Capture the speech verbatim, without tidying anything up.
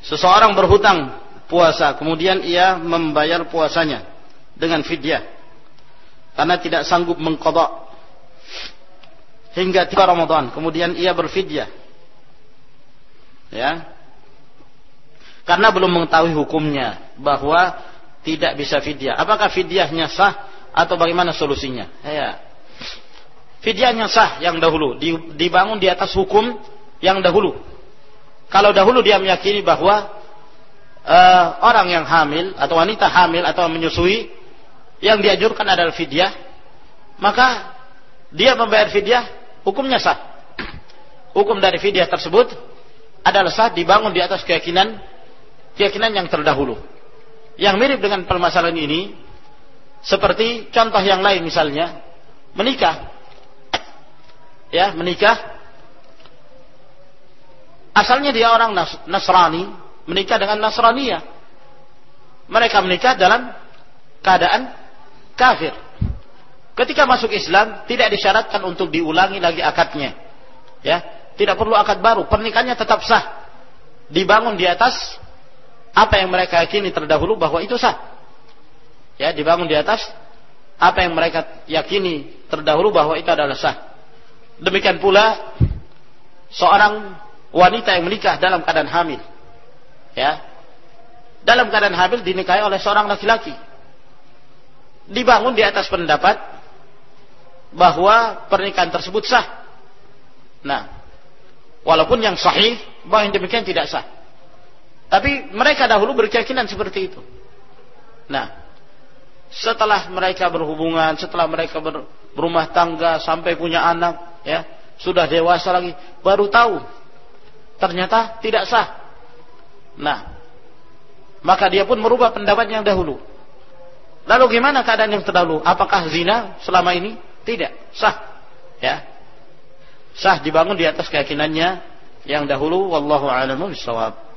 seseorang berhutang puasa, kemudian ia membayar puasanya dengan fidyah karena tidak sanggup mengqadha hingga tiba Ramadan, kemudian ia berfidyah, ya, karena belum mengetahui hukumnya bahwa tidak bisa fidyah. Apakah fidyahnya sah atau bagaimana solusinya? Ya, fidyahnya sah yang dahulu, dibangun di atas hukum yang dahulu. Kalau dahulu dia meyakini bahwa uh, orang yang hamil atau wanita hamil atau menyusui yang dianjurkan adalah fidyah, maka dia membayar fidyah, hukumnya sah. Hukum dari fidyah tersebut adalah sah, dibangun di atas keyakinan keyakinan yang terdahulu. Yang mirip dengan permasalahan ini seperti contoh yang lain, misalnya menikah. Ya, menikah. Asalnya dia orang Nasrani, menikah dengan Nasraniyah. Mereka menikah dalam keadaan kafir. Ketika masuk Islam tidak disyaratkan untuk diulangi lagi akadnya. Ya, tidak perlu akad baru, pernikahannya tetap sah. Dibangun di atas apa yang mereka yakini terdahulu bahwa itu sah. Ya, dibangun di atas apa yang mereka yakini terdahulu bahwa itu adalah sah. Demikian pula seorang wanita yang menikah dalam keadaan hamil. Ya. Dalam keadaan hamil dinikahi oleh seorang laki-laki. Dibangun di atas pendapat bahwa pernikahan tersebut sah. Nah, walaupun yang sahih bahwa yang demikian tidak sah. Tapi mereka dahulu berkeyakinan seperti itu. Nah, setelah mereka berhubungan, setelah mereka ber, berumah tangga sampai punya anak, ya, sudah dewasa lagi, baru tahu ternyata tidak sah. Nah, maka dia pun merubah pendapat yang dahulu. Lalu gimana keadaan yang terdahulu? Apakah zina selama ini? Tidak, sah. Ya. Sah, dibangun di atas keyakinannya yang dahulu. Wallahu a'lamu bishawab.